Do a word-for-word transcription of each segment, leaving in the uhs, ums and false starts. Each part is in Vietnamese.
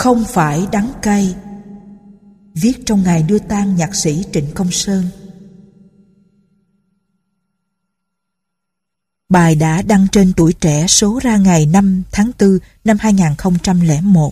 không phải đắng cay. Viết trong ngày đưa tang nhạc sĩ Trịnh Công Sơn. Bài đã đăng trên Tuổi Trẻ số ra ngày năm tháng tư năm hai nghìn không trăm lẻ một.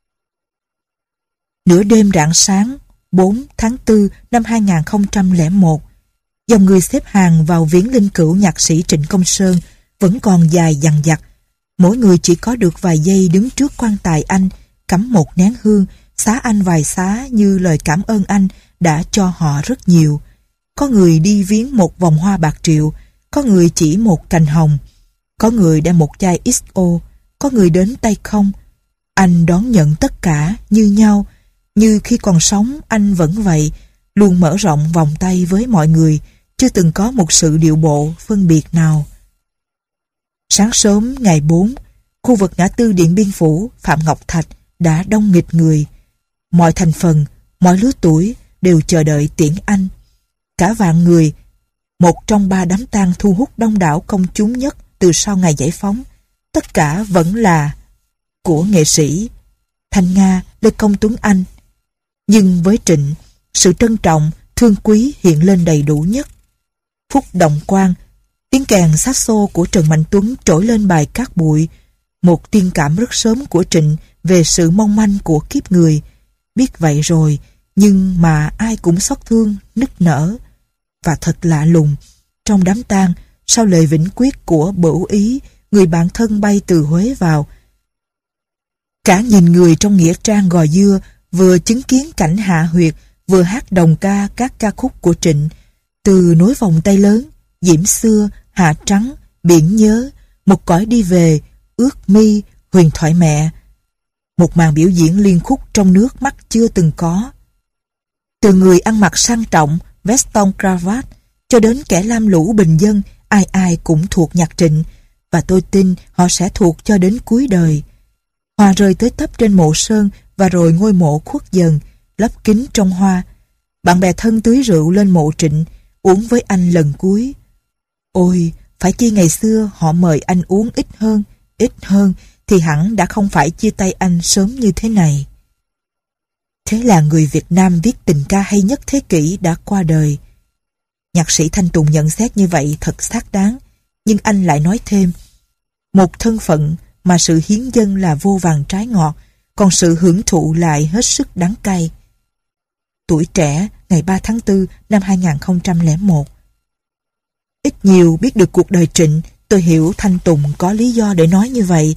Nửa đêm rạng sáng bốn tháng tư năm hai nghìn không trăm lẻ một, dòng người xếp hàng vào viếng linh cữu nhạc sĩ Trịnh Công Sơn vẫn còn dài dằng dặc. Mỗi người chỉ có được vài giây đứng trước quan tài anh, cắm một nén hương, xá anh vài xá như lời cảm ơn anh đã cho họ rất nhiều. Có người đi viếng một vòng hoa bạc triệu, có người chỉ một cành hồng, có người đem một chai ích o, có người đến tay không. Anh đón nhận tất cả như nhau, như khi còn sống anh vẫn vậy, luôn mở rộng vòng tay với mọi người, chưa từng có một sự điệu bộ phân biệt nào. Sáng sớm ngày bốn, khu vực ngã tư Điện Biên Phủ, Phạm Ngọc Thạch đã đông nghịt người. Mọi thành phần, mọi lứa tuổi đều chờ đợi tiễn anh. Cả vạn người, một trong ba đám tang thu hút đông đảo công chúng nhất từ sau ngày giải phóng. Tất cả vẫn là của nghệ sĩ Thanh Nga, Lê Công Tuấn Anh. Nhưng với Trịnh, sự trân trọng, thương quý hiện lên đầy đủ nhất. Phút động quan, tiếng kèn saxo của Trần Mạnh Tuấn trỗi lên bài Cát Bụi, một tiên cảm rất sớm của Trịnh về sự mong manh của kiếp người. Biết vậy rồi, nhưng mà ai cũng xót thương, nức nở. Và thật lạ lùng, trong đám tang, sau lời vĩnh quyết của Bửu Ý, người bạn thân bay từ Huế vào. Cả nghìn người trong nghĩa trang Gò Dưa vừa chứng kiến cảnh hạ huyệt, vừa hát đồng ca các ca khúc của Trịnh, từ Nối Vòng Tay Lớn, Diễm Xưa, Hạ Trắng, Biển Nhớ, Một Cõi Đi Về, Ước Mi, Huyền Thoại Mẹ. Một màn biểu diễn liên khúc trong nước mắt chưa từng có. Từ người ăn mặc sang trọng, veston cravat, cho đến kẻ lam lũ bình dân, ai ai cũng thuộc nhạc Trịnh, và tôi tin họ sẽ thuộc cho đến cuối đời. Hoa rơi tới tấp trên mộ Sơn, và rồi ngôi mộ khuất dần, lấp kín trong hoa. Bạn bè thân tưới rượu lên mộ Trịnh, uống với anh lần cuối. Ôi, phải chi ngày xưa họ mời anh uống ít hơn, ít hơn, thì hẳn đã không phải chia tay anh sớm như thế này. Thế là người Việt Nam viết tình ca hay nhất thế kỷ đã qua đời. Nhạc sĩ Thanh Tùng nhận xét như vậy thật xác đáng, nhưng anh lại nói thêm, một thân phận mà sự hiến dâng là vô vàn trái ngọt, còn sự hưởng thụ lại hết sức đắng cay. Tuổi Trẻ, ngày ba tháng tư năm hai nghìn không trăm lẻ một. Ít nhiều biết được cuộc đời Trịnh, tôi hiểu Thanh Tùng có lý do để nói như vậy.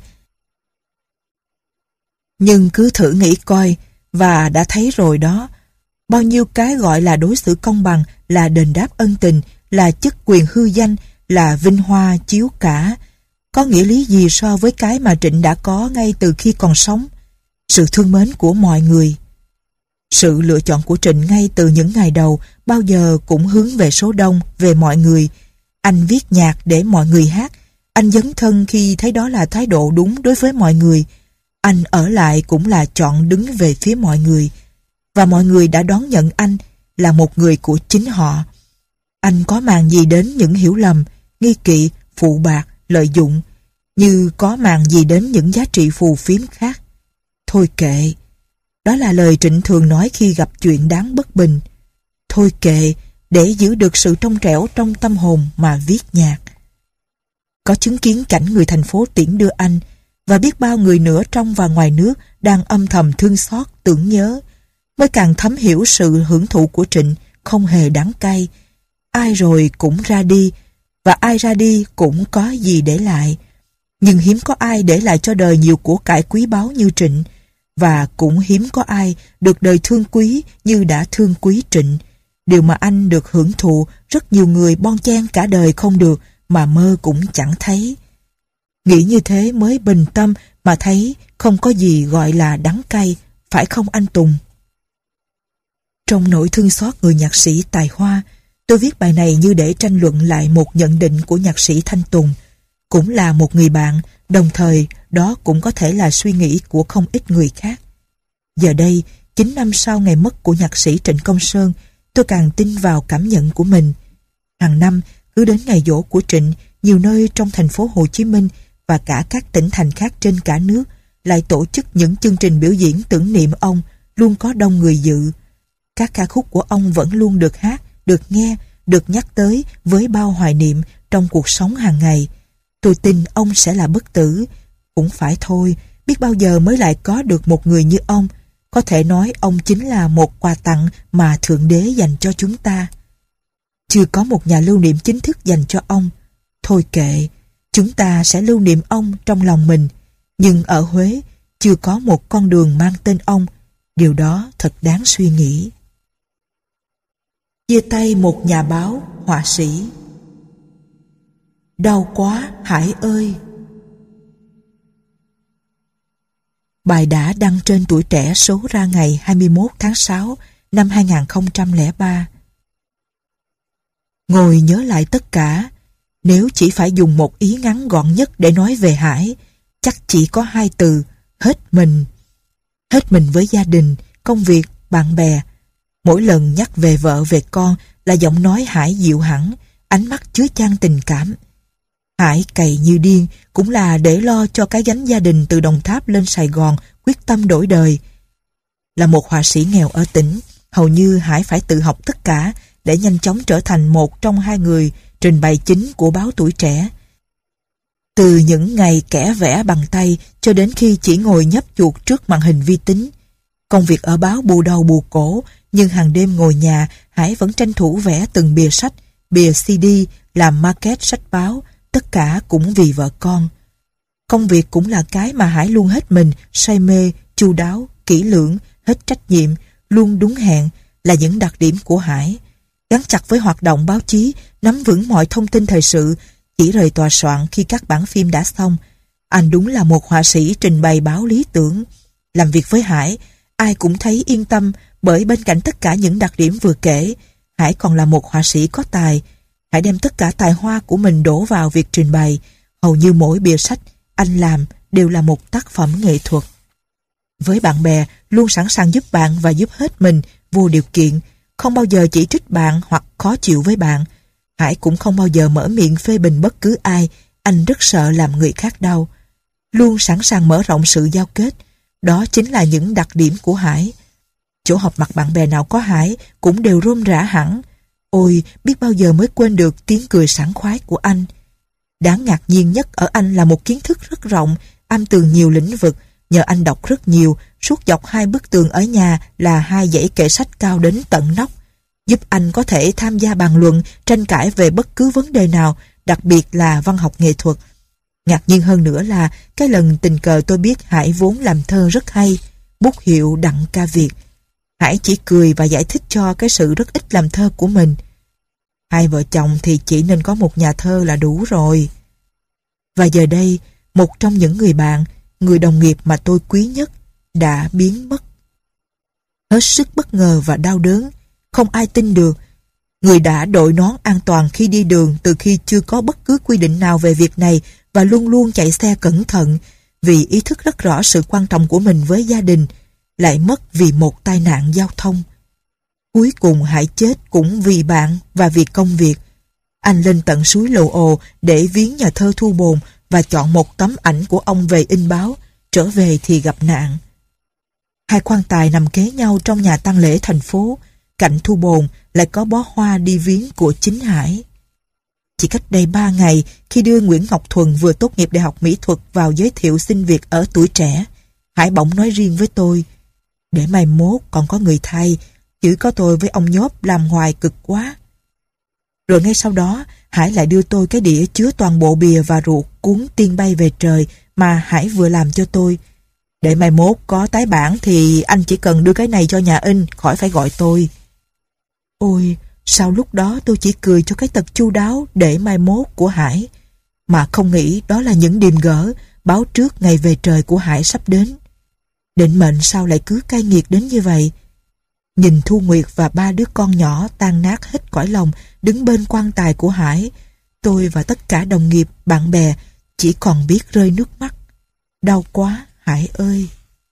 Nhưng cứ thử nghĩ coi, và đã thấy rồi đó, bao nhiêu cái gọi là đối xử công bằng, là đền đáp ân tình, là chức quyền hư danh, là vinh hoa chiếu cả, có nghĩa lý gì so với cái mà Trịnh đã có ngay từ khi còn sống? Sự thương mến của mọi người. Sự lựa chọn của Trịnh ngay từ những ngày đầu bao giờ cũng hướng về số đông, về mọi người. Anh viết nhạc để mọi người hát. Anh dấn thân khi thấy đó là thái độ đúng đối với mọi người. Anh ở lại cũng là chọn đứng về phía mọi người. Và mọi người đã đón nhận anh là một người của chính họ. Anh có màng gì đến những hiểu lầm, nghi kỵ, phụ bạc, lợi dụng, như có màng gì đến những giá trị phù phiếm khác. Thôi kệ. Đó là lời Trịnh thường nói khi gặp chuyện đáng bất bình. Thôi kệ, để giữ được sự trong trẻo trong tâm hồn mà viết nhạc. Có chứng kiến cảnh người thành phố tiễn đưa anh, và biết bao người nữa trong và ngoài nước đang âm thầm thương xót, tưởng nhớ, mới càng thấm hiểu sự hưởng thụ của Trịnh không hề đắng cay. Ai rồi cũng ra đi, và ai ra đi cũng có gì để lại. Nhưng hiếm có ai để lại cho đời nhiều của cải quý báu như Trịnh, và cũng hiếm có ai được đời thương quý như đã thương quý Trịnh. Điều mà anh được hưởng thụ, rất nhiều người bon chen cả đời không được, mà mơ cũng chẳng thấy. Nghĩ như thế mới bình tâm mà thấy không có gì gọi là đắng cay, phải không anh Tùng? Trong nỗi thương xót người nhạc sĩ tài hoa, tôi viết bài này như để tranh luận lại một nhận định của nhạc sĩ Thanh Tùng. Cũng là một người bạn, đồng thời đó cũng có thể là suy nghĩ của không ít người khác. Giờ đây, chín năm sau ngày mất của nhạc sĩ Trịnh Công Sơn, tôi càng tin vào cảm nhận của mình. Hàng năm, cứ đến ngày giỗ của Trịnh, nhiều nơi trong thành phố Hồ Chí Minh và cả các tỉnh thành khác trên cả nước lại tổ chức những chương trình biểu diễn tưởng niệm ông, luôn có đông người dự. Các ca khúc của ông vẫn luôn được hát, được nghe, được nhắc tới với bao hoài niệm trong cuộc sống hàng ngày. Tôi tin ông sẽ là bất tử. Cũng phải thôi, biết bao giờ mới lại có được một người như ông. Có thể nói ông chính là một quà tặng mà Thượng Đế dành cho chúng ta. Chưa có một nhà lưu niệm chính thức dành cho ông. Thôi kệ, chúng ta sẽ lưu niệm ông trong lòng mình. Nhưng ở Huế chưa có một con đường mang tên ông. Điều đó thật đáng suy nghĩ. Chia tay một nhà báo, họa sĩ. Đau quá Hải ơi. Bài đã đăng trên Tuổi Trẻ số ra ngày hai mươi mốt tháng sáu năm hai nghìn không trăm lẻ ba. Ngồi nhớ lại tất cả, nếu chỉ phải dùng một ý ngắn gọn nhất để nói về Hải, chắc chỉ có hai từ: hết mình. Hết mình với gia đình, công việc, bạn bè. Mỗi lần nhắc về vợ về con là giọng nói Hải dịu hẳn, ánh mắt chứa chan tình cảm. Hải cày như điên cũng là để lo cho cái gánh gia đình từ Đồng Tháp lên Sài Gòn, quyết tâm đổi đời. Là một họa sĩ nghèo ở tỉnh, hầu như Hải phải tự học tất cả để nhanh chóng trở thành một trong hai người trình bày chính của báo Tuổi Trẻ. Từ những ngày kẻ vẽ bằng tay cho đến khi chỉ ngồi nhấp chuột trước màn hình vi tính. Công việc ở báo bù đầu bù cổ, nhưng hàng đêm ngồi nhà, Hải vẫn tranh thủ vẽ từng bìa sách, bìa xê đê, làm market sách báo, tất cả cũng vì vợ con. Công việc cũng là cái mà Hải luôn hết mình, say mê, chu đáo, kỹ lưỡng, hết trách nhiệm, luôn đúng hẹn, là những đặc điểm của Hải. Gắn chặt với hoạt động báo chí, nắm vững mọi thông tin thời sự, chỉ rời tòa soạn khi các bản phim đã xong. Anh đúng là một họa sĩ trình bày báo lý tưởng. Làm việc với Hải, ai cũng thấy yên tâm, bởi bên cạnh tất cả những đặc điểm vừa kể, Hải còn là một họa sĩ có tài. Hải đem tất cả tài hoa của mình đổ vào việc trình bày. Hầu như mỗi bìa sách anh làm đều là một tác phẩm nghệ thuật. Với bạn bè, luôn sẵn sàng giúp bạn và giúp hết mình vô điều kiện, không bao giờ chỉ trích bạn hoặc khó chịu với bạn. Hải cũng không bao giờ mở miệng phê bình bất cứ ai, anh rất sợ làm người khác đau. Luôn sẵn sàng mở rộng sự giao kết, đó chính là những đặc điểm của Hải. Chỗ họp mặt bạn bè nào có Hải cũng đều rôm rã hẳn. Ôi, biết bao giờ mới quên được tiếng cười sảng khoái của anh. Đáng ngạc nhiên nhất ở anh là một kiến thức rất rộng, am tường nhiều lĩnh vực. Nhờ anh đọc rất nhiều, suốt dọc hai bức tường ở nhà là hai dãy kệ sách cao đến tận nóc, giúp anh có thể tham gia bàn luận, tranh cãi về bất cứ vấn đề nào, đặc biệt là văn học nghệ thuật. Ngạc nhiên hơn nữa là cái lần tình cờ tôi biết Hải vốn làm thơ rất hay, bút hiệu Đặng Ca Việt. Hải chỉ cười và giải thích cho cái sự rất ít làm thơ của mình. Hai vợ chồng thì chỉ nên có một nhà thơ là đủ rồi. Và giờ đây, một trong những người bạn, người đồng nghiệp mà tôi quý nhất đã biến mất. Hết sức bất ngờ và đau đớn, không ai tin được. Người đã đội nón an toàn khi đi đường từ khi chưa có bất cứ quy định nào về việc này và luôn luôn chạy xe cẩn thận vì ý thức rất rõ sự quan trọng của mình với gia đình, lại mất vì một tai nạn giao thông. Cuối cùng Hải chết cũng vì bạn và vì công việc. Anh lên tận suối Lầu Ồ để viếng nhà thơ Thu Bồn và chọn một tấm ảnh của ông về in báo, trở về thì gặp nạn. Hai quan tài nằm kế nhau trong nhà tang lễ thành phố, cạnh Thu Bồn lại có bó hoa đi viếng của chính Hải. Chỉ cách đây ba ngày, khi đưa Nguyễn Ngọc Thuần vừa tốt nghiệp Đại học Mỹ thuật vào giới thiệu xin việc ở Tuổi Trẻ, Hải bỗng nói riêng với tôi: để mai mốt còn có người thay, chỉ có tôi với ông Nhốp làm hoài cực quá. Rồi ngay sau đó, Hải lại đưa tôi cái đĩa chứa toàn bộ bìa và ruột cuốn Tiên Bay Về Trời mà Hải vừa làm cho tôi. Để mai mốt có tái bản thì anh chỉ cần đưa cái này cho nhà in, khỏi phải gọi tôi. Ôi, sao lúc đó tôi chỉ cười cho cái tật chu đáo để mai mốt của Hải, mà không nghĩ đó là những điềm gỡ báo trước ngày về trời của Hải sắp đến. Định mệnh sao lại cứ cay nghiệt đến như vậy? Nhìn Thu Nguyệt và ba đứa con nhỏ tan nát hết cõi lòng đứng bên quan tài của Hải, tôi và tất cả đồng nghiệp, bạn bè chỉ còn biết rơi nước mắt. Đau quá Hải ơi!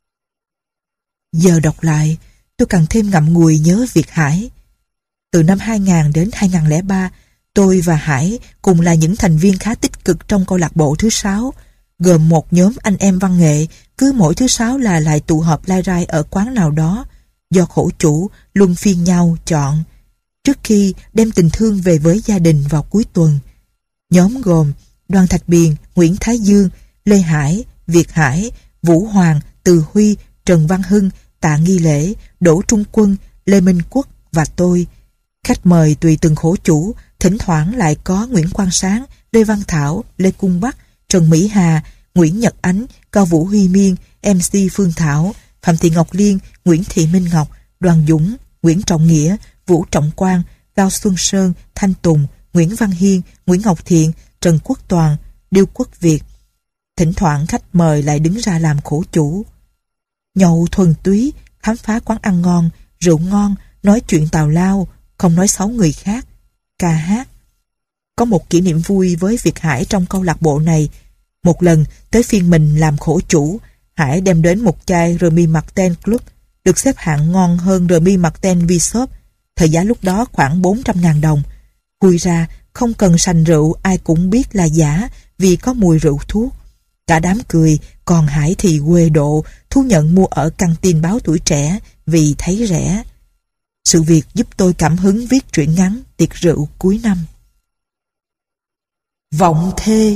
Giờ đọc lại, tôi càng thêm ngậm ngùi nhớ việc Hải. Từ năm hai nghìn đến hai nghìn không trăm lẻ ba, tôi và Hải cùng là những thành viên khá tích cực trong câu lạc bộ thứ sáu. gồm một nhóm anh em văn nghệ, cứ mỗi thứ sáu là lại tụ họp lai rai ở quán nào đó, do khổ chủ luân phiên nhau chọn, trước khi đem tình thương về với gia đình vào cuối tuần. Nhóm gồm Đoàn Thạch Biền, Nguyễn Thái Dương, Lê Hải, Việt Hải, Vũ Hoàng, Từ Huy, Trần Văn Hưng, Tạ Nghi Lễ, Đỗ Trung Quân, Lê Minh Quốc và tôi. Khách mời tùy từng khổ chủ, thỉnh thoảng lại có Nguyễn Quang Sáng, Lê Văn Thảo, Lê Cung Bắc, Trần Mỹ Hà, Nguyễn Nhật Ánh, Cao Vũ Huy Miên, em xê Phương Thảo, Phạm Thị Ngọc Liên, Nguyễn Thị Minh Ngọc, Đoàn Dũng, Nguyễn Trọng Nghĩa, Vũ Trọng Quang, Cao Xuân Sơn, Thanh Tùng, Nguyễn Văn Hiên, Nguyễn Ngọc Thiện, Trần Quốc Toàn, Điêu Quốc Việt. Thỉnh thoảng khách mời lại đứng ra làm khổ chủ. Nhậu thuần túy, khám phá quán ăn ngon, rượu ngon, nói chuyện tào lao, không nói xấu người khác, ca hát. Có một kỷ niệm vui với Việt Hải trong câu lạc bộ này. Một lần tới phiên mình làm khổ chủ, Hải đem đến một chai Remy Martin Club, được xếp hạng ngon hơn Remy Martin V-Shop, thời giá lúc đó khoảng bốn trăm ngàn đồng. Khui ra, không cần sành rượu ai cũng biết là giả vì có mùi rượu thuốc. Cả đám cười, còn Hải thì quê độ, thú nhận mua ở căng tin báo Tuổi Trẻ vì thấy rẻ. Sự việc giúp tôi cảm hứng viết truyện ngắn Tiệc Rượu Cuối Năm. Vọng Thê.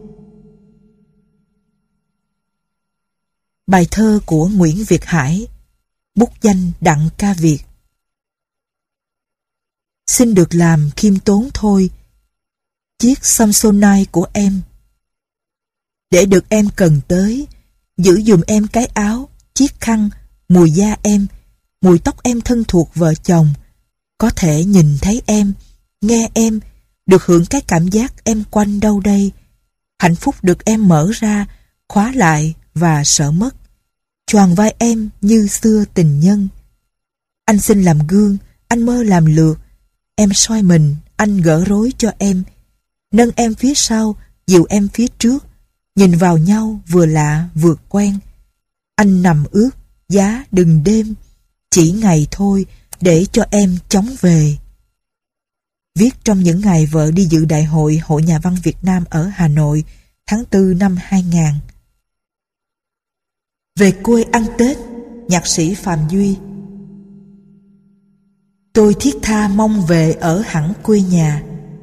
Bài thơ của Nguyễn Việt Hải, bút danh Đặng Ca Việt. Xin được làm khiêm tốn thôi, chiếc Samsonite của em. Để được em cần tới, giữ dùm em cái áo, chiếc khăn, mùi da em, mùi tóc em thân thuộc vợ chồng. Có thể nhìn thấy em, nghe em, được hưởng cái cảm giác em quanh đâu đây. Hạnh phúc được em mở ra, khóa lại và sợ mất. Choàng vai em như xưa tình nhân. Anh xin làm gương, anh mơ làm lượt. Em soi mình, anh gỡ rối cho em. Nâng em phía sau, dìu em phía trước. Nhìn vào nhau vừa lạ vừa quen. Anh nằm ước, giá đừng đêm. Chỉ ngày thôi, để cho em chóng về. Viết trong những ngày vợ đi dự đại hội Hội Nhà văn Việt Nam ở Hà Nội, tháng tư năm hai nghìn. Về quê ăn Tết, nhạc sĩ Phạm Duy. Tôi thiết tha mong về ở hẳn quê nhà.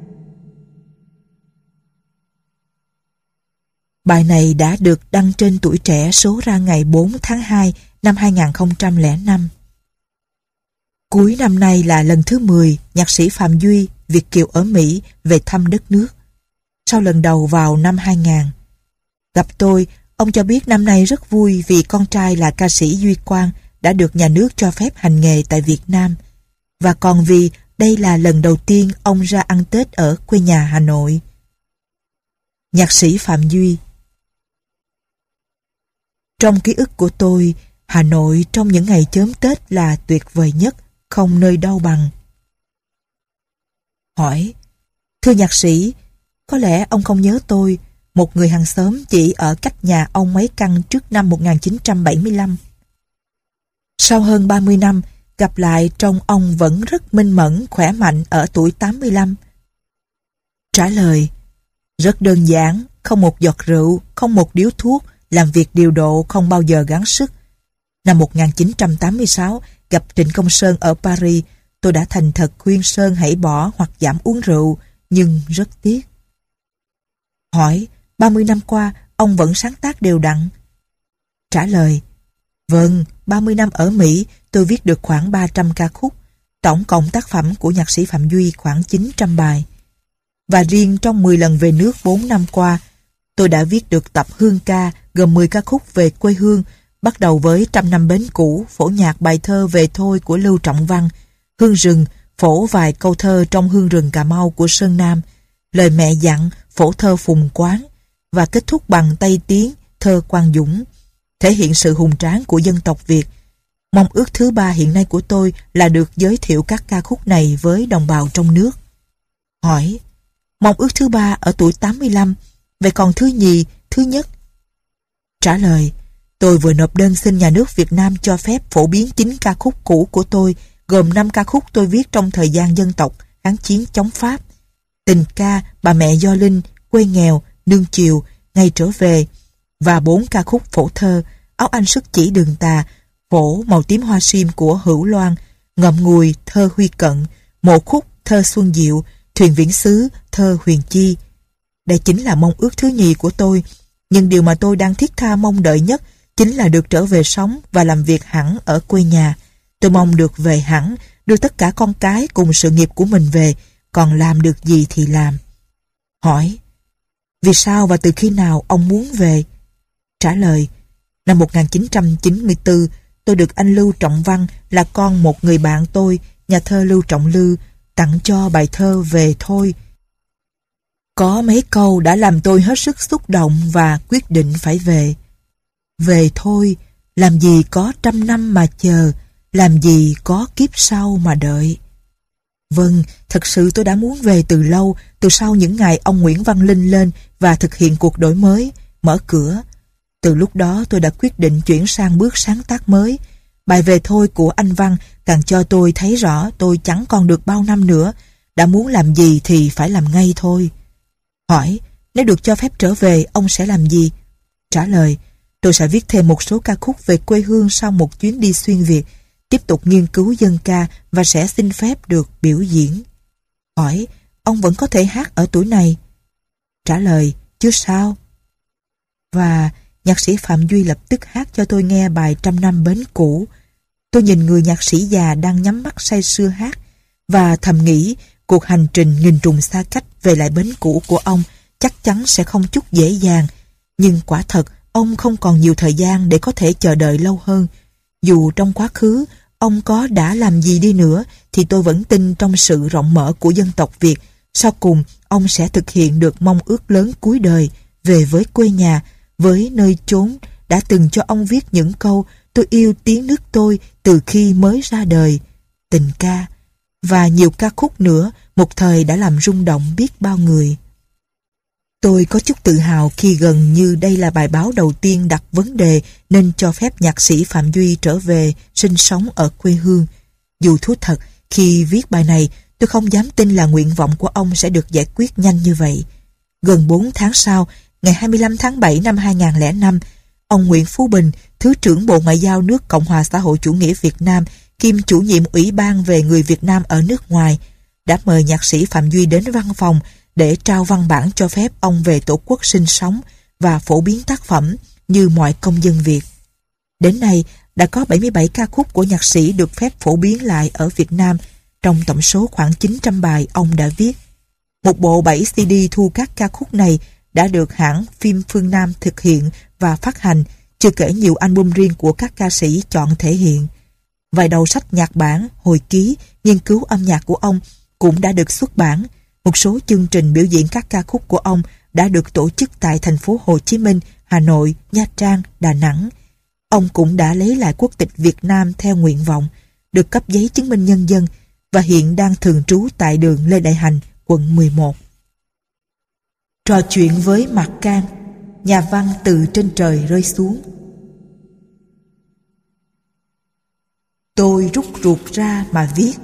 Bài này đã được đăng trên Tuổi Trẻ số ra ngày bốn tháng hai năm hai nghìn không trăm lẻ năm. Cuối năm nay là lần thứ mười nhạc sĩ Phạm Duy, Việt kiều ở Mỹ, về thăm đất nước. Sau lần đầu vào năm hai nghìn. Gặp tôi, ông cho biết năm nay rất vui vì con trai là ca sĩ Duy Quang đã được nhà nước cho phép hành nghề tại Việt Nam. Và còn vì đây là lần đầu tiên ông ra ăn Tết ở quê nhà Hà Nội. Nhạc sĩ Phạm Duy. Trong ký ức của tôi, Hà Nội trong những ngày chớm Tết là tuyệt vời nhất, không nơi đâu bằng. Hỏi, thưa nhạc sĩ, có lẽ ông không nhớ tôi, một người hàng xóm chỉ ở cách nhà ông mấy căn trước năm một nghìn chín trăm bảy mươi lăm. Sau hơn ba mươi năm, gặp lại trông ông vẫn rất minh mẫn, khỏe mạnh ở tuổi tám mươi lăm. Trả lời, rất đơn giản, không một giọt rượu, không một điếu thuốc, làm việc điều độ, không bao giờ gắng sức. Năm một nghìn chín trăm tám mươi sáu, gặp Trịnh Công Sơn ở Paris, tôi đã thành thật khuyên Sơn hãy bỏ hoặc giảm uống rượu, nhưng rất tiếc. Hỏi, ba mươi năm qua, ông vẫn sáng tác đều đặn? Trả lời, vâng, ba mươi năm ở Mỹ, tôi viết được khoảng ba trăm ca khúc, tổng cộng tác phẩm của nhạc sĩ Phạm Duy khoảng chín trăm bài. Và riêng trong mười lần về nước bốn năm qua, tôi đã viết được tập Hương ca gồm mười ca khúc về quê hương, bắt đầu với Trăm năm bến cũ, phổ nhạc bài thơ Về thôi của Lưu Trọng Văn, Hương rừng, phổ vài câu thơ trong Hương rừng Cà Mau của Sơn Nam, Lời mẹ dặn, phổ thơ Phùng Quán, và kết thúc bằng Tây Tiến, thơ Quang Dũng, thể hiện sự hùng tráng của dân tộc Việt. Mong ước thứ ba hiện nay của tôi là được giới thiệu các ca khúc này với đồng bào trong nước. Hỏi, mong ước thứ ba ở tuổi tám mươi lăm, vậy còn thứ nhì, thứ nhất? Trả lời, tôi vừa nộp đơn xin nhà nước Việt Nam cho phép phổ biến chín ca khúc cũ của tôi, gồm năm ca khúc tôi viết trong thời gian dân tộc kháng chiến chống Pháp: Tình ca, Bà mẹ Do Linh, Quê nghèo, Nương chiều, Ngày trở về, và bốn ca khúc phổ thơ Áo Anh Sức Chỉ Đường Tà, Phổ Màu Tím Hoa Sim của Hữu Loan, Ngậm Ngùi thơ Huy Cận, Mộ Khúc thơ Xuân Diệu, Thuyền Viễn Xứ thơ Huyền Chi. Đây chính là mong ước thứ nhì của tôi, nhưng điều mà tôi đang thiết tha mong đợi nhất chính là được trở về sống và làm việc hẳn ở quê nhà. Tôi mong được về hẳn, đưa tất cả con cái cùng sự nghiệp của mình về, còn làm được gì thì làm. Hỏi: vì sao và từ khi nào ông muốn về? Trả lời: năm một nghìn chín trăm chín mươi tư, tôi được anh Lưu Trọng Văn là con một người bạn tôi, nhà thơ Lưu Trọng Lư, tặng cho bài thơ Về Thôi. Có mấy câu đã làm tôi hết sức xúc động và quyết định phải về. Về thôi, làm gì có trăm năm mà chờ, làm gì có kiếp sau mà đợi. Vâng, thật sự tôi đã muốn về từ lâu, từ sau những ngày ông Nguyễn Văn Linh lên và thực hiện cuộc đổi mới, mở cửa. Từ lúc đó tôi đã quyết định chuyển sang bước sáng tác mới. Bài Về Thôi của anh Văn càng cho tôi thấy rõ tôi chẳng còn được bao năm nữa, đã muốn làm gì thì phải làm ngay thôi. Hỏi: nếu được cho phép trở về, ông sẽ làm gì? Trả lời: tôi sẽ viết thêm một số ca khúc về quê hương sau một chuyến đi xuyên Việt, tiếp tục nghiên cứu dân ca và sẽ xin phép được biểu diễn. Hỏi: ông vẫn có thể hát ở tuổi này? Trả lời: chứ sao. Và nhạc sĩ Phạm Duy lập tức hát cho tôi nghe bài Trăm Năm Bến Cũ. Tôi nhìn người nhạc sĩ già đang nhắm mắt say sưa hát và thầm nghĩ cuộc hành trình nghìn trùng xa cách về lại bến cũ của ông chắc chắn sẽ không chút dễ dàng. Nhưng quả thật ông không còn nhiều thời gian để có thể chờ đợi lâu hơn. Dù trong quá khứ ông có đã làm gì đi nữa thì tôi vẫn tin trong sự rộng mở của dân tộc Việt. Sau cùng ông sẽ thực hiện được mong ước lớn cuối đời, về với quê nhà, với nơi chốn đã từng cho ông viết những câu tôi yêu tiếng nước tôi từ khi mới ra đời, tình ca và nhiều ca khúc nữa một thời đã làm rung động biết bao người. Tôi có chút tự hào khi gần như đây là bài báo đầu tiên đặt vấn đề nên cho phép nhạc sĩ Phạm Duy trở về sinh sống ở quê hương. Dù thú thật, khi viết bài này, tôi không dám tin là nguyện vọng của ông sẽ được giải quyết nhanh như vậy. Gần bốn tháng sau, ngày hai mươi lăm tháng bảy năm hai nghìn không trăm lẻ năm, ông Nguyễn Phú Bình, Thứ trưởng Bộ Ngoại giao nước Cộng hòa xã hội chủ nghĩa Việt Nam, kiêm chủ nhiệm Ủy ban về người Việt Nam ở nước ngoài, đã mời nhạc sĩ Phạm Duy đến văn phòng để trao văn bản cho phép ông về Tổ quốc sinh sống và phổ biến tác phẩm như mọi công dân Việt. Đến nay, đã có bảy mươi bảy ca khúc của nhạc sĩ được phép phổ biến lại ở Việt Nam, trong tổng số khoảng chín trăm bài ông đã viết. Một bộ bảy xê đê thu các ca khúc này đã được hãng phim Phương Nam thực hiện và phát hành, chưa kể nhiều album riêng của các ca sĩ chọn thể hiện. Vài đầu sách nhạc bản, hồi ký, nghiên cứu âm nhạc của ông cũng đã được xuất bản. Một số chương trình biểu diễn các ca khúc của ông đã được tổ chức tại thành phố Hồ Chí Minh, Hà Nội, Nha Trang, Đà Nẵng. Ông cũng đã lấy lại quốc tịch Việt Nam theo nguyện vọng, được cấp giấy chứng minh nhân dân và hiện đang thường trú tại đường Lê Đại Hành, quận mười một. Trò chuyện với Mạc Can, nhà văn từ trên trời rơi xuống. Tôi rút ruột ra mà viết.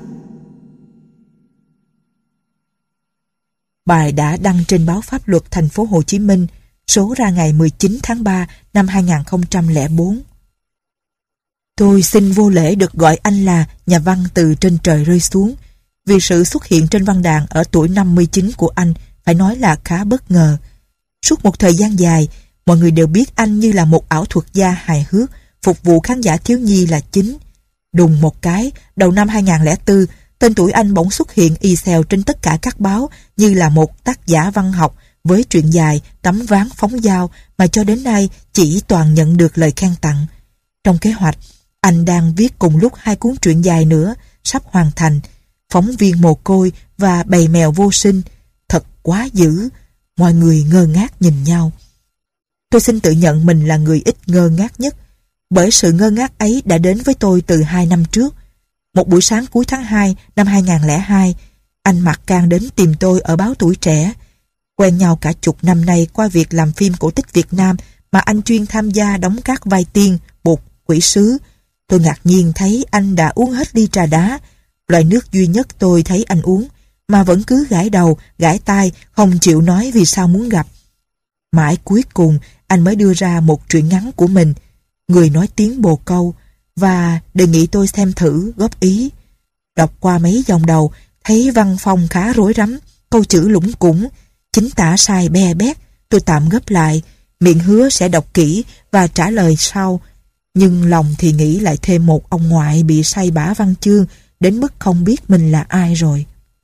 Bài đã đăng trên báo Pháp luật thành phố Hồ Chí Minh, số ra ngày mười chín tháng ba năm hai nghìn không trăm lẻ bốn. Tôi xin vô lễ được gọi anh là nhà văn từ trên trời rơi xuống, vì sự xuất hiện trên văn đàn ở tuổi năm mươi chín của anh phải nói là khá bất ngờ. Suốt một thời gian dài, mọi người đều biết anh như là một ảo thuật gia hài hước, phục vụ khán giả thiếu nhi là chính. Đùng một cái, đầu năm hai nghìn không trăm lẻ bốn, tên tuổi anh bỗng xuất hiện y xèo trên tất cả các báo như là một tác giả văn học với truyện dài Tấm Ván Phóng Dao mà cho đến nay chỉ toàn nhận được lời khen tặng. Trong kế hoạch, anh đang viết cùng lúc hai cuốn truyện dài nữa sắp hoàn thành, Phóng viên mồ côi và Bầy mèo vô sinh. Thật quá dữ, mọi người ngơ ngác nhìn nhau. Tôi xin tự nhận mình là người ít ngơ ngác nhất, bởi sự ngơ ngác ấy đã đến với tôi từ hai năm trước. Một buổi sáng cuối tháng hai năm hai nghìn không trăm lẻ hai, anh Mạc Can đến tìm tôi ở báo Tuổi Trẻ. Quen nhau cả chục năm nay qua việc làm phim cổ tích Việt Nam mà anh chuyên tham gia đóng các vai tiên, bụt, quỷ sứ. Tôi ngạc nhiên thấy anh đã uống hết ly trà đá, loại nước duy nhất tôi thấy anh uống, mà vẫn cứ gãi đầu, gãi tai, không chịu nói vì sao muốn gặp. Mãi cuối cùng anh mới đưa ra một truyện ngắn của mình, Người nói tiếng bồ câu, và đề nghị tôi xem thử góp ý. Đọc qua mấy dòng đầu, thấy văn phong khá rối rắm, câu chữ lủng củng, chính tả sai be bét. Tôi tạm gấp lại, miệng hứa sẽ đọc kỹ và trả lời sau. Nhưng lòng thì nghĩ lại thêm một ông ngoại bị say bã văn chương đến mức không biết mình là ai rồi.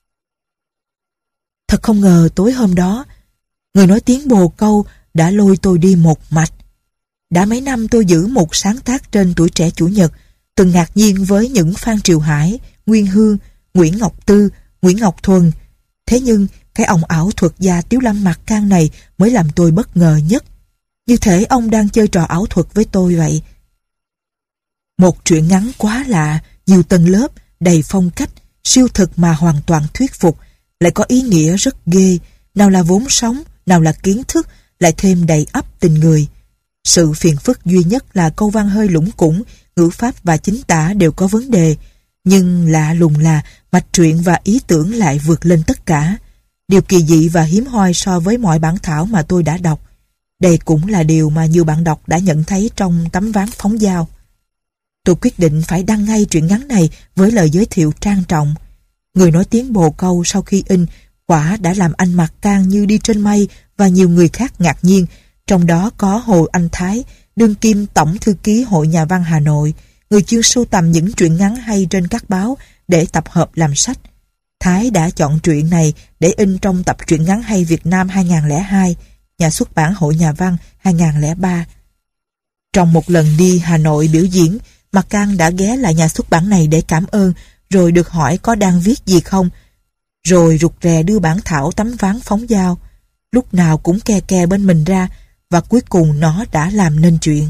Thật không ngờ tối hôm đó, Người nói tiếng bồ câu đã lôi tôi đi một mạch. Đã mấy năm tôi giữ một sáng tác trên Tuổi Trẻ Chủ nhật, từng ngạc nhiên với những Phan Triều Hải, Nguyên Hương, Nguyễn Ngọc Tư, Nguyễn Ngọc Thuần. Thế nhưng cái ông ảo thuật gia Tiếu Lâm Mặc Can này mới làm tôi bất ngờ nhất. Như thể ông đang chơi trò ảo thuật với tôi vậy. Một truyện ngắn quá lạ, nhiều tầng lớp, đầy phong cách, siêu thực mà hoàn toàn thuyết phục, lại có ý nghĩa rất ghê, nào là vốn sống, nào là kiến thức, lại thêm đầy ắp tình người. Sự phiền phức duy nhất là câu văn hơi lủng củng, ngữ pháp và chính tả đều có vấn đề, nhưng lạ lùng là mạch truyện và ý tưởng lại vượt lên tất cả. Điều kỳ dị và hiếm hoi so với mọi bản thảo mà tôi đã đọc. Đây cũng là điều mà nhiều bạn đọc đã nhận thấy trong tấm ván phóng dao. Tôi quyết định phải đăng ngay truyện ngắn này với lời giới thiệu trang trọng. Người nói tiếng bồ câu sau khi in quả đã làm anh Mặc Can như đi trên mây và nhiều người khác ngạc nhiên, trong đó có Hồ Anh Thái, đương kim tổng thư ký Hội Nhà văn Hà Nội, người chuyên sưu tầm những truyện ngắn hay trên các báo để tập hợp làm sách. Thái đã chọn truyện này để in trong tập truyện ngắn hay Việt Nam hai không không hai, nhà xuất bản Hội Nhà văn hai không không ba. Trong một lần đi Hà Nội biểu diễn, Mặc Can đã ghé lại nhà xuất bản này để cảm ơn, rồi được hỏi có đang viết gì không, rồi rụt rè đưa bản thảo tấm ván phóng dao, lúc nào cũng ke ke bên mình ra, và cuối cùng nó đã làm nên chuyện.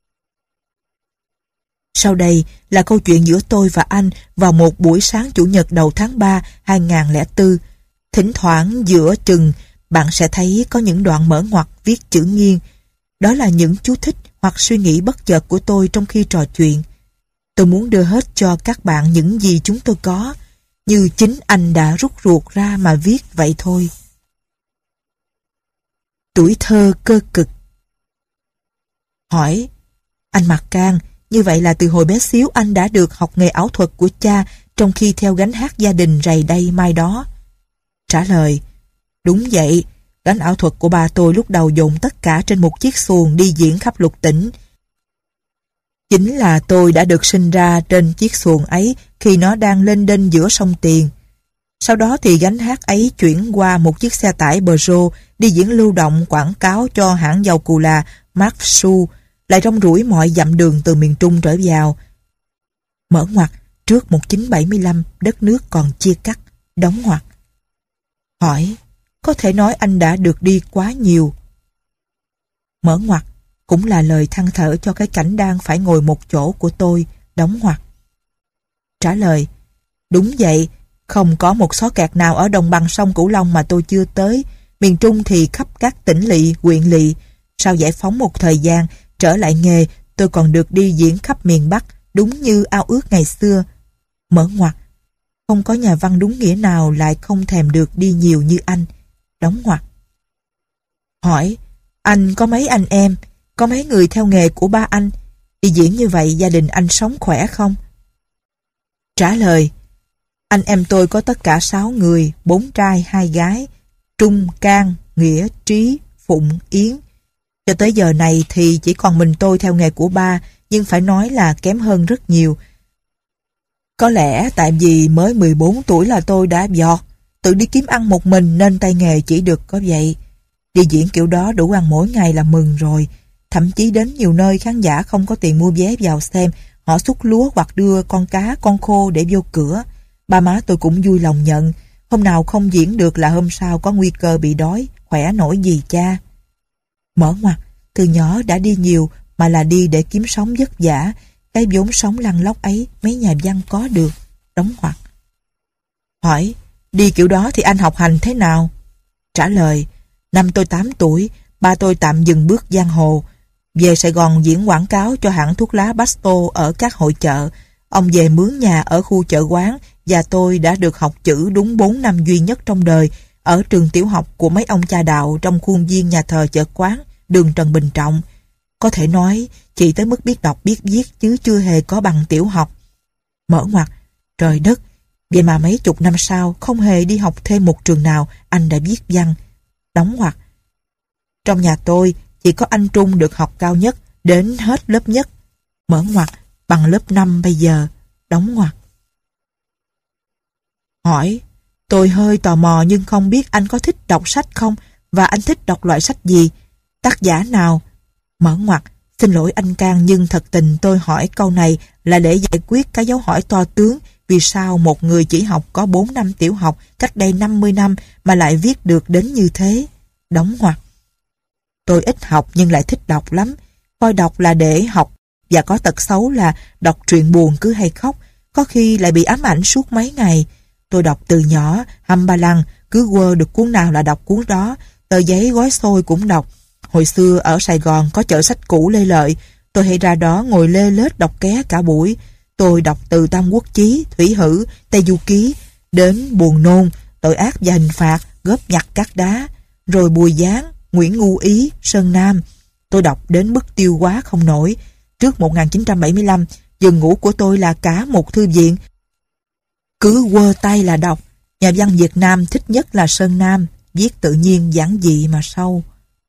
Sau đây là câu chuyện giữa tôi và anh vào một buổi sáng Chủ nhật đầu tháng ba hai không không bốn. Thỉnh thoảng giữa chừng bạn sẽ thấy có những đoạn mở ngoặc viết chữ nghiêng. Đó là những chú thích hoặc suy nghĩ bất chợt của tôi trong khi trò chuyện. Tôi muốn đưa hết cho các bạn những gì chúng tôi có, như chính anh đã rút ruột ra mà viết vậy thôi. Tuổi thơ cơ cực. Hỏi: Anh Mặc Can, như vậy là từ hồi bé xíu anh đã được học nghề ảo thuật của cha trong khi theo gánh hát gia đình rày đây mai đó? Trả lời: Đúng vậy, gánh ảo thuật của ba tôi lúc đầu dồn tất cả trên một chiếc xuồng đi diễn khắp lục tỉnh. Chính là tôi đã được sinh ra trên chiếc xuồng ấy khi nó đang lênh đênh giữa sông Tiền. Sau đó thì gánh hát ấy chuyển qua một chiếc xe tải Peugeot đi diễn lưu động quảng cáo cho hãng dầu cù là Mapsu, lại rong ruổi mọi dặm đường từ miền Trung trở vào. Mở ngoặc, trước một nghìn chín trăm bảy mươi lăm đất nước còn chia cắt, đóng ngoặc. Hỏi: Có thể nói anh đã được đi quá nhiều. Mở ngoặc, cũng là lời than thở cho cái cảnh đang phải ngồi một chỗ của tôi, đóng ngoặc. Trả lời: Đúng vậy, không có một xó kẹt nào ở đồng bằng sông Cửu Long mà tôi chưa tới. Miền Trung thì khắp các tỉnh lỵ, huyện lỵ. Sau giải phóng một thời gian, trở lại nghề, tôi còn được đi diễn khắp miền Bắc, đúng như ao ước ngày xưa. Mở ngoặc, không có nhà văn đúng nghĩa nào lại không thèm được đi nhiều như anh, đóng ngoặc. Hỏi: Anh có mấy anh em? Có mấy người theo nghề của ba anh? Đi diễn như vậy gia đình anh sống khỏe không? Trả lời: Anh em tôi có tất cả sáu người, bốn trai, hai gái. Trung, Can, Nghĩa, Trí, Phụng, Yến. Cho tới giờ này thì chỉ còn mình tôi theo nghề của ba, nhưng phải nói là kém hơn rất nhiều. Có lẽ tại vì mới mười bốn tuổi là tôi đã vọt, tự đi kiếm ăn một mình nên tay nghề chỉ được có vậy. Đi diễn kiểu đó đủ ăn mỗi ngày là mừng rồi. Thậm chí đến nhiều nơi khán giả không có tiền mua vé vào xem, họ xúc lúa hoặc đưa con cá, con khô để vô cửa. Ba má tôi cũng vui lòng nhận. Hôm nào không diễn được là hôm sau có nguy cơ bị đói, khỏe nổi gì cha. Mở ngoặc, từ nhỏ đã đi nhiều mà là đi để kiếm sống vất vả. Cái vốn sống lăn lóc ấy mấy nhà văn có được, đóng ngoặc. Hỏi: Đi kiểu đó thì anh học hành thế nào? Trả lời: Năm tôi tám tuổi, ba tôi tạm dừng bước giang hồ. Về Sài Gòn diễn quảng cáo cho hãng thuốc lá Basto ở các hội chợ. Ông về mướn nhà ở khu chợ quán và tôi đã được học chữ đúng bốn năm duy nhất trong đời ở trường tiểu học của mấy ông cha đạo trong khuôn viên nhà thờ Chợ Quán, đường Trần Bình Trọng. Có thể nói, chỉ tới mức biết đọc biết viết chứ chưa hề có bằng tiểu học. Mở ngoặc, trời đất, vậy mà mấy chục năm sau không hề đi học thêm một trường nào anh đã viết văn. Đóng ngoặc. Trong nhà tôi chỉ có anh Trung được học cao nhất, đến hết lớp nhất. Mở ngoặc, bằng lớp năm bây giờ. Đóng ngoặc. Hỏi, tôi hơi tò mò nhưng không biết anh có thích đọc sách không, và anh thích đọc loại sách gì, tác giả nào? Mở ngoặc, xin lỗi anh Cang nhưng thật tình tôi hỏi câu này là để giải quyết cái dấu hỏi to tướng vì sao một người chỉ học có bốn năm tiểu học cách đây năm mươi năm mà lại viết được đến như thế. Đóng ngoặc. Tôi ít học nhưng lại thích đọc lắm, coi đọc là để học, và có tật xấu là đọc truyện buồn cứ hay khóc, có khi lại bị ám ảnh suốt mấy ngày. Tôi đọc từ nhỏ, hăm ba lăng, cứ quơ được cuốn nào là đọc cuốn đó, tờ giấy gói xôi cũng đọc. Hồi xưa ở Sài Gòn có chợ sách cũ Lê Lợi, tôi hay ra đó ngồi lê lết đọc ké cả buổi. Tôi đọc từ Tam Quốc Chí, Thủy Hử, Tây Du Ký, đến Buồn Nôn, Tội ác và hình phạt, Góp nhặt cát đá, rồi Bùi Giáng, Nguyễn Ngu Ý, Sơn Nam. Tôi đọc đến mức tiêu hóa không nổi. Trước một nghìn chín trăm bảy mươi lăm, giường ngủ của tôi là cả một thư viện. Cứ quơ tay là đọc. Nhà văn Việt Nam thích nhất là Sơn Nam, viết tự nhiên giản dị mà sâu.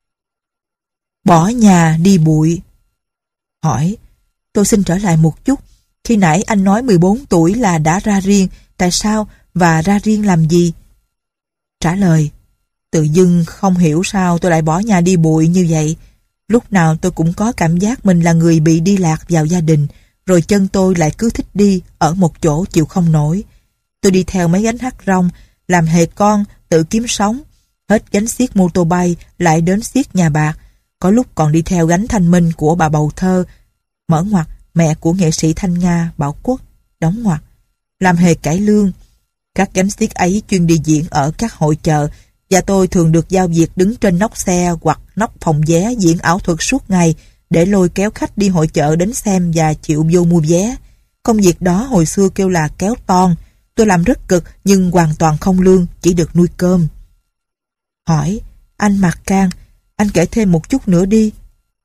Bỏ nhà đi bụi. Hỏi, tôi xin trở lại một chút. Khi nãy anh nói mười bốn tuổi là đã ra riêng, tại sao và ra riêng làm gì? Trả lời, tự dưng không hiểu sao tôi lại bỏ nhà đi bụi như vậy. Lúc nào tôi cũng có cảm giác mình là người bị đi lạc vào gia đình, rồi chân tôi lại cứ thích đi ở một chỗ chịu không nổi. Tôi đi theo mấy gánh hát rong, làm hề con, tự kiếm sống. Hết gánh xiếc mô tô bay, lại đến xiếc nhà bạc. Có lúc còn đi theo gánh Thanh Minh của bà Bầu Thơ. Mở ngoặc, mẹ của nghệ sĩ Thanh Nga, Bảo Quốc. Đóng ngoặc. Làm hề cải lương. Các gánh xiếc ấy chuyên đi diễn ở các hội chợ, và tôi thường được giao việc đứng trên nóc xe hoặc nóc phòng vé diễn ảo thuật suốt ngày để lôi kéo khách đi hội chợ đến xem và chịu vô mua vé. Công việc đó hồi xưa kêu là kéo ton. Tôi làm rất cực nhưng hoàn toàn không lương, chỉ được nuôi cơm. Hỏi, anh Mạc Cang, anh kể thêm một chút nữa đi.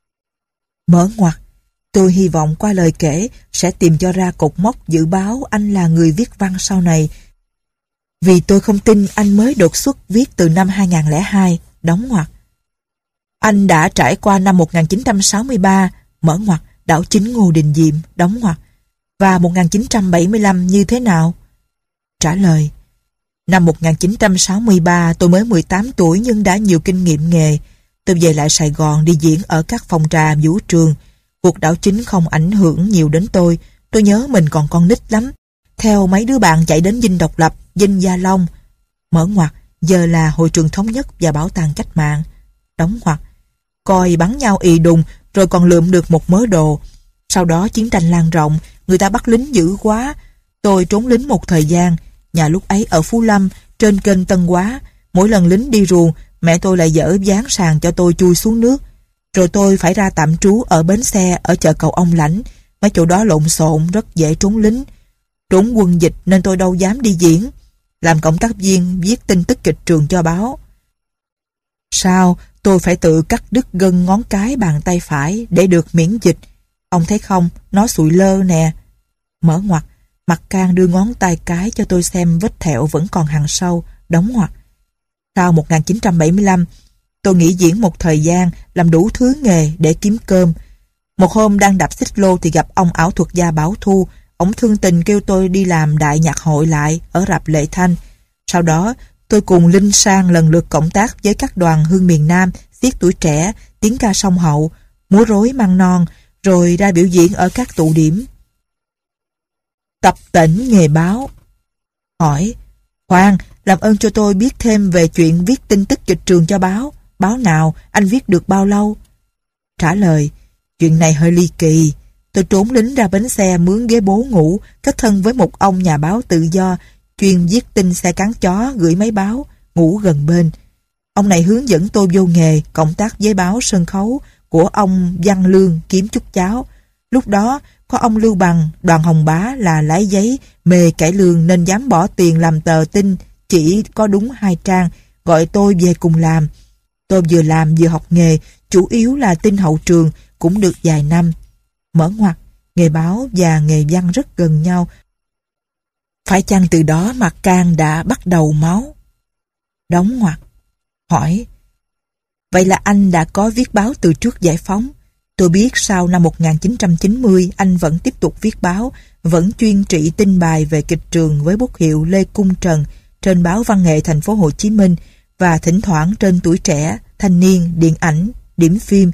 Mở ngoặc, tôi hy vọng qua lời kể sẽ tìm cho ra cột mốc dự báo anh là người viết văn sau này. Vì tôi không tin anh mới đột xuất viết từ năm hai nghìn không trăm lẻ hai, đóng ngoặc. Anh đã trải qua năm một nghìn chín trăm sáu mươi ba, mở ngoặc, đảo chính Ngô Đình Diệm, đóng ngoặc. Và một nghìn chín trăm bảy mươi lăm như thế nào? Trả lời, năm một nghìn chín trăm sáu mươi ba tôi mới mười tám tuổi nhưng đã nhiều kinh nghiệm nghề. Tôi về lại Sài Gòn đi diễn ở các phòng trà vũ trường. Cuộc đảo chính không ảnh hưởng nhiều đến tôi. Tôi nhớ mình còn con nít lắm. Theo mấy đứa bạn chạy đến Dinh Độc Lập, Dinh Gia Long. Mở ngoặc, giờ là Hội trường Thống nhất và Bảo tàng Cách mạng. Đóng ngoặc. Coi bắn nhau ì đùng rồi còn lượm được một mớ đồ. Sau đó chiến tranh lan rộng, người ta bắt lính dữ quá. Tôi trốn lính một thời gian. Nhà lúc ấy ở Phú Lâm, trên kênh Tân Hóa. Mỗi lần lính đi ruồng, mẹ tôi lại dỡ ván sàn cho tôi chui xuống nước. Rồi tôi phải ra tạm trú ở bến xe ở chợ Cầu Ông Lãnh. Mấy chỗ đó lộn xộn, rất dễ trốn lính. Trốn quân dịch nên tôi đâu dám đi diễn. Làm cộng tác viên viết tin tức kịch trường cho báo. Sao tôi phải tự cắt đứt gân ngón cái bàn tay phải để được miễn dịch. Ông thấy không, nó sụi lơ nè. Mở ngoặc, Mặt Cang đưa ngón tay cái cho tôi xem vết thẹo vẫn còn hằn sâu, đóng ngoặc. Sau một nghìn chín trăm bảy mươi lăm, tôi nghỉ diễn một thời gian, làm đủ thứ nghề để kiếm cơm. Một hôm đang đạp xích lô thì gặp ông ảo thuật gia Bảo Thu. Ông thương tình kêu tôi đi làm đại nhạc hội lại ở rạp Lệ Thanh. Sau đó, tôi cùng Linh Sang lần lượt cộng tác với các đoàn Hương Miền Nam, Xiếc Tuổi Trẻ, Tiếng Ca Sông Hậu, Múa Rối Măng Non, rồi ra biểu diễn ở các tụ điểm. Tập tễnh nghề báo. Hỏi, khoan, làm ơn cho tôi biết thêm về chuyện viết tin tức kịch trường cho báo. Báo nào, anh viết được bao lâu? Trả lời, chuyện này hơi ly kỳ. Tôi trốn lính ra bến xe mướn ghế bố ngủ, kết thân với một ông nhà báo tự do, chuyên viết tin xe cán chó gửi máy báo, ngủ gần bên. Ông này hướng dẫn tôi vô nghề, cộng tác với báo sân khấu của ông Văn Lương kiếm chút cháo. Lúc đó, có ông Lưu Bằng, Đoàn Hồng Bá là lái giấy, mê cải lương nên dám bỏ tiền làm tờ tin, chỉ có đúng hai trang, gọi tôi về cùng làm. Tôi vừa làm vừa học nghề, chủ yếu là tin hậu trường, cũng được vài năm. Mở ngoặc, nghề báo và nghề văn rất gần nhau. Phải chăng từ đó mặt Can đã bắt đầu máu? Đóng ngoặc. Hỏi, vậy là anh đã có viết báo từ trước giải phóng. Tôi biết sau năm một nghìn chín trăm chín mươi anh vẫn tiếp tục viết báo, vẫn chuyên trị tin bài về kịch trường với bút hiệu Lê Cung Trần trên báo Văn nghệ Thành phố Hồ Chí Minh và thỉnh thoảng trên Tuổi Trẻ, Thanh Niên, Điện ảnh, Điểm phim.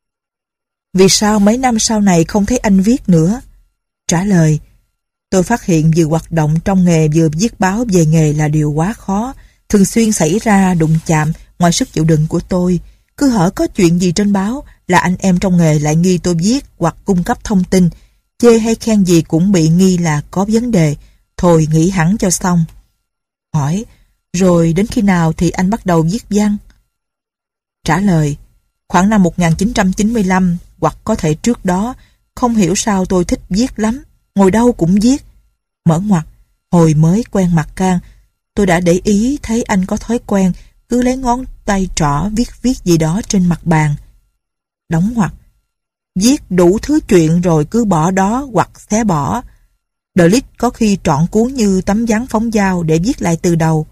Vì sao mấy năm sau này không thấy anh viết nữa? Trả lời, tôi phát hiện vừa hoạt động trong nghề vừa viết báo về nghề là điều quá khó, thường xuyên xảy ra đụng chạm ngoài sức chịu đựng của tôi. Cứ hở có chuyện gì trên báo là anh em trong nghề lại nghi tôi viết hoặc cung cấp thông tin, chê hay khen gì cũng bị nghi là có vấn đề. Thôi nghỉ hẳn cho xong. Hỏi, rồi đến khi nào thì anh bắt đầu viết văn? Trả lời, khoảng năm một nghìn chín trăm chín mươi lăm hoặc có thể trước đó. Không hiểu sao tôi thích viết lắm, ngồi đâu cũng viết. Mở ngoặc, hồi mới quen mặt Can, tôi đã để ý thấy anh có thói quen cứ lấy ngón tay trỏ viết viết gì đó trên mặt bàn. Đóng ngoặc, viết đủ thứ chuyện rồi cứ bỏ đó hoặc xé bỏ. The List có khi trọn cuốn như tấm ván phóng dao để viết lại từ đầu.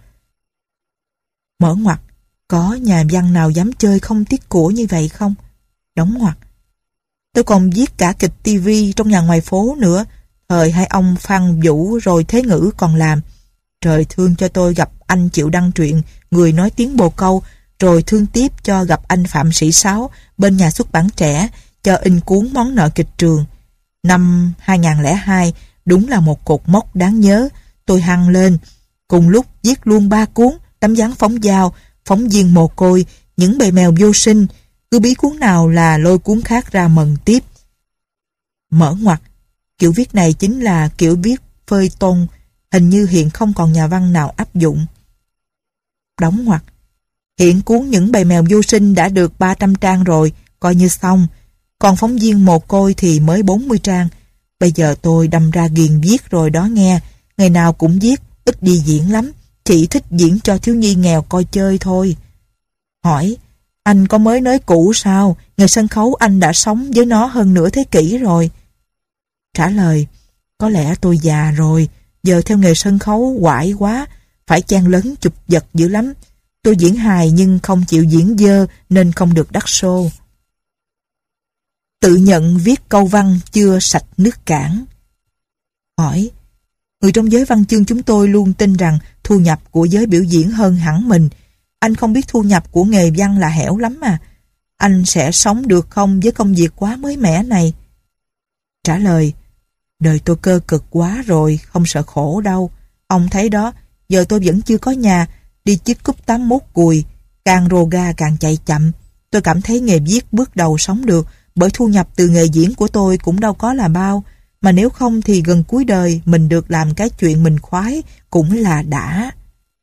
Mở ngoặc, có nhà văn nào dám chơi không tiếc của như vậy không? Đóng ngoặc, tôi còn viết cả kịch tivi trong Nhà Ngoài Phố nữa, thời hai ông Phan Vũ rồi Thế Ngữ còn làm. Trời thương cho tôi gặp anh chịu đăng truyện Người nói tiếng bồ câu, rồi thương tiếp cho gặp anh Phạm Sĩ Sáu bên nhà xuất bản Trẻ cho in cuốn Món nợ kịch trường. Năm hai nghìn không trăm lẻ hai đúng là một cột mốc đáng nhớ. Tôi hăng lên, cùng lúc viết luôn ba cuốn Tấm ván phóng dao, Phóng viên mồ côi, Những bầy mèo vô sinh. Cứ bí cuốn nào là lôi cuốn khác ra mần tiếp. Mở ngoặc, kiểu viết này chính là kiểu viết phơi tôn, hình như hiện không còn nhà văn nào áp dụng. Đóng ngoặc, hiện cuốn Những bầy mèo vô sinh đã được ba trăm trang rồi, coi như xong. Còn Phóng viên mồ côi thì mới bốn mươi trang. Bây giờ tôi đâm ra ghiền viết rồi đó nghe. Ngày nào cũng viết, ít đi diễn lắm. Chỉ thích diễn cho thiếu nhi nghèo coi chơi thôi. Hỏi, anh có mới nới cũ sao? Nghề sân khấu anh đã sống với nó hơn nửa thế kỷ rồi. Trả lời, có lẽ tôi già rồi. Giờ theo nghề sân khấu quải quá, phải chen lấn chụp giật dữ lắm. Tôi diễn hài nhưng không chịu diễn dơ nên không được đắt show. Tự nhận viết câu văn chưa sạch nước cảng. Hỏi, người trong giới văn chương chúng tôi luôn tin rằng thu nhập của giới biểu diễn hơn hẳn mình. Anh không biết thu nhập của nghề văn là hẻo lắm mà. Anh sẽ sống được không với công việc quá mới mẻ này? Trả lời, đời tôi cơ cực quá rồi, không sợ khổ đâu. Ông thấy đó, giờ tôi vẫn chưa có nhà, đi chích cúp tám mốt cùi, càng rồ ga càng chạy chậm. Tôi cảm thấy nghề viết bước đầu sống được, bởi thu nhập từ nghề diễn của tôi cũng đâu có là bao, mà nếu không thì gần cuối đời mình được làm cái chuyện mình khoái cũng là đã.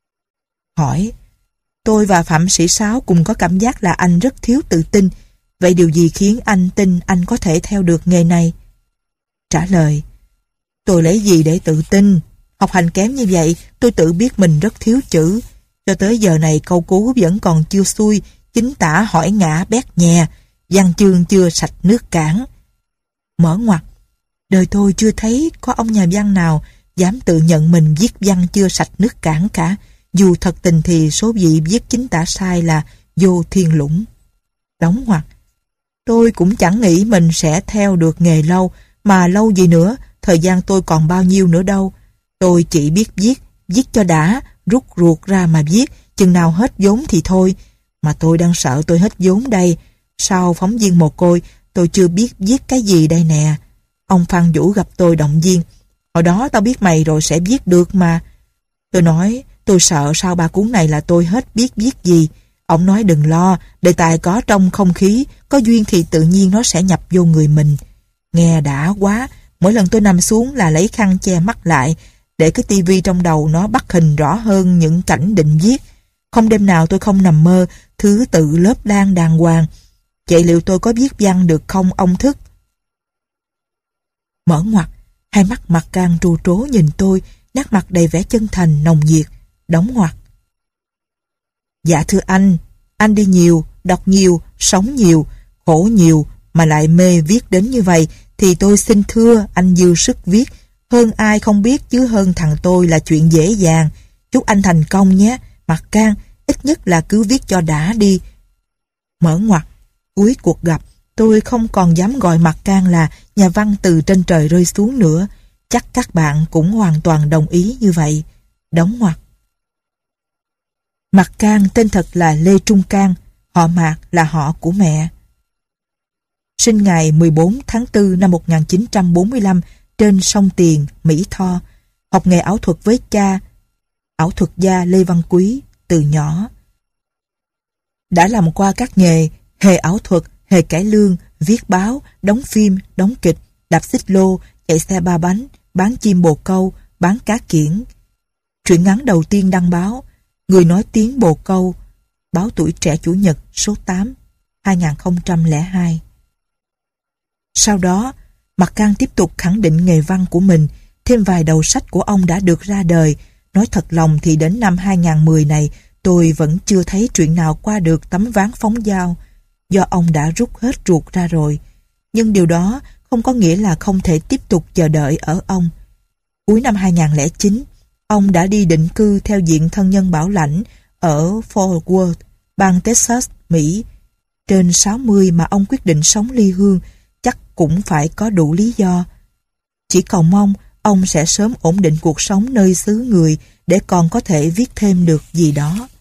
Hỏi, tôi và Phạm Sĩ Sáu cùng có cảm giác là anh rất thiếu tự tin, vậy điều gì khiến anh tin anh có thể theo được nghề này? Trả lời, tôi lấy gì để tự tin? Học hành kém như vậy, tôi tự biết mình rất thiếu chữ. Cho tới giờ này câu cú vẫn còn chưa xuôi, chính tả hỏi ngã bét nhè, văn chương chưa sạch nước cảng. Mở ngoặc, đời tôi chưa thấy có ông nhà văn nào dám tự nhận mình viết văn chưa sạch nước cảng cả. Dù thật tình thì số vị viết chính tả sai là vô thiên lũng. Đóng ngoặc, tôi cũng chẳng nghĩ mình sẽ theo được nghề lâu, mà lâu gì nữa, thời gian tôi còn bao nhiêu nữa đâu. Tôi chỉ biết viết, viết cho đã, rút ruột ra mà viết, chừng nào hết vốn thì thôi. Mà tôi đang sợ tôi hết vốn đây. Sau Phóng viên mồ côi, tôi chưa biết viết cái gì đây nè. Ông Phan Vũ gặp tôi động viên, hồi đó tao biết mày rồi sẽ viết được mà. Tôi nói, tôi sợ sau ba cuốn này là tôi hết biết viết gì. Ông nói đừng lo, đề tài có trong không khí, có duyên thì tự nhiên nó sẽ nhập vô người mình. Nghe đã quá, mỗi lần tôi nằm xuống là lấy khăn che mắt lại, để cái tivi trong đầu nó bắt hình rõ hơn những cảnh định viết. Không đêm nào tôi không nằm mơ, thứ tự lớp lan đàng hoàng. Vậy liệu tôi có viết văn được không ông Thức? Mở ngoặc, hai mắt mặt Can trù trố nhìn tôi, nét mặt đầy vẻ chân thành nồng nhiệt. Đóng ngoặc, Dạ thưa anh, anh đi nhiều, đọc nhiều, sống nhiều, khổ nhiều mà lại mê viết đến như vậy thì tôi xin thưa anh dư sức viết. Hơn ai không biết chứ hơn thằng tôi là chuyện dễ dàng. Chúc anh thành công nhé. Mặt Can, ít nhất là cứ viết cho đã đi. Mở ngoặt, cuối cuộc gặp, tôi không còn dám gọi Mặt Can là nhà văn từ trên trời rơi xuống nữa. Chắc các bạn cũng hoàn toàn đồng ý như vậy. Đóng ngoặt. Mặt Can tên thật là Lê Trung Can, họ Mạc là họ của mẹ. Sinh ngày mười bốn tháng tư năm một nghìn chín trăm bốn mươi lăm trên sông Tiền, Mỹ Tho. Học nghề ảo thuật với cha, ảo thuật gia Lê Văn Quý, từ nhỏ. Đã làm qua các nghề hề ảo thuật, hề cải lương, viết báo, đóng phim, đóng kịch, đạp xích lô, chạy xe ba bánh, bán chim bồ câu, bán cá kiển. Truyện ngắn đầu tiên đăng báo Người nói tiếng bồ câu, báo Tuổi Trẻ Chủ nhật số tám, hai nghìn không trăm lẻ hai. Sau đó, Mặt Can tiếp tục khẳng định nghề văn của mình, thêm vài đầu sách của ông đã được ra đời. Nói thật lòng thì đến năm hai nghìn không trăm mười này, tôi vẫn chưa thấy truyện nào qua được tấm ván phóng dao, do ông đã rút hết ruột ra rồi. Nhưng điều đó không có nghĩa là không thể tiếp tục chờ đợi ở ông. Cuối năm hai nghìn không trăm lẻ chín, ông đã đi định cư theo diện thân nhân bảo lãnh ở Fort Worth, bang Texas, Mỹ. Trên sáu mươi mà ông quyết định sống ly hương, chắc cũng phải có đủ lý do. Chỉ cầu mong ông sẽ sớm ổn định cuộc sống nơi xứ người để còn có thể viết thêm được gì đó.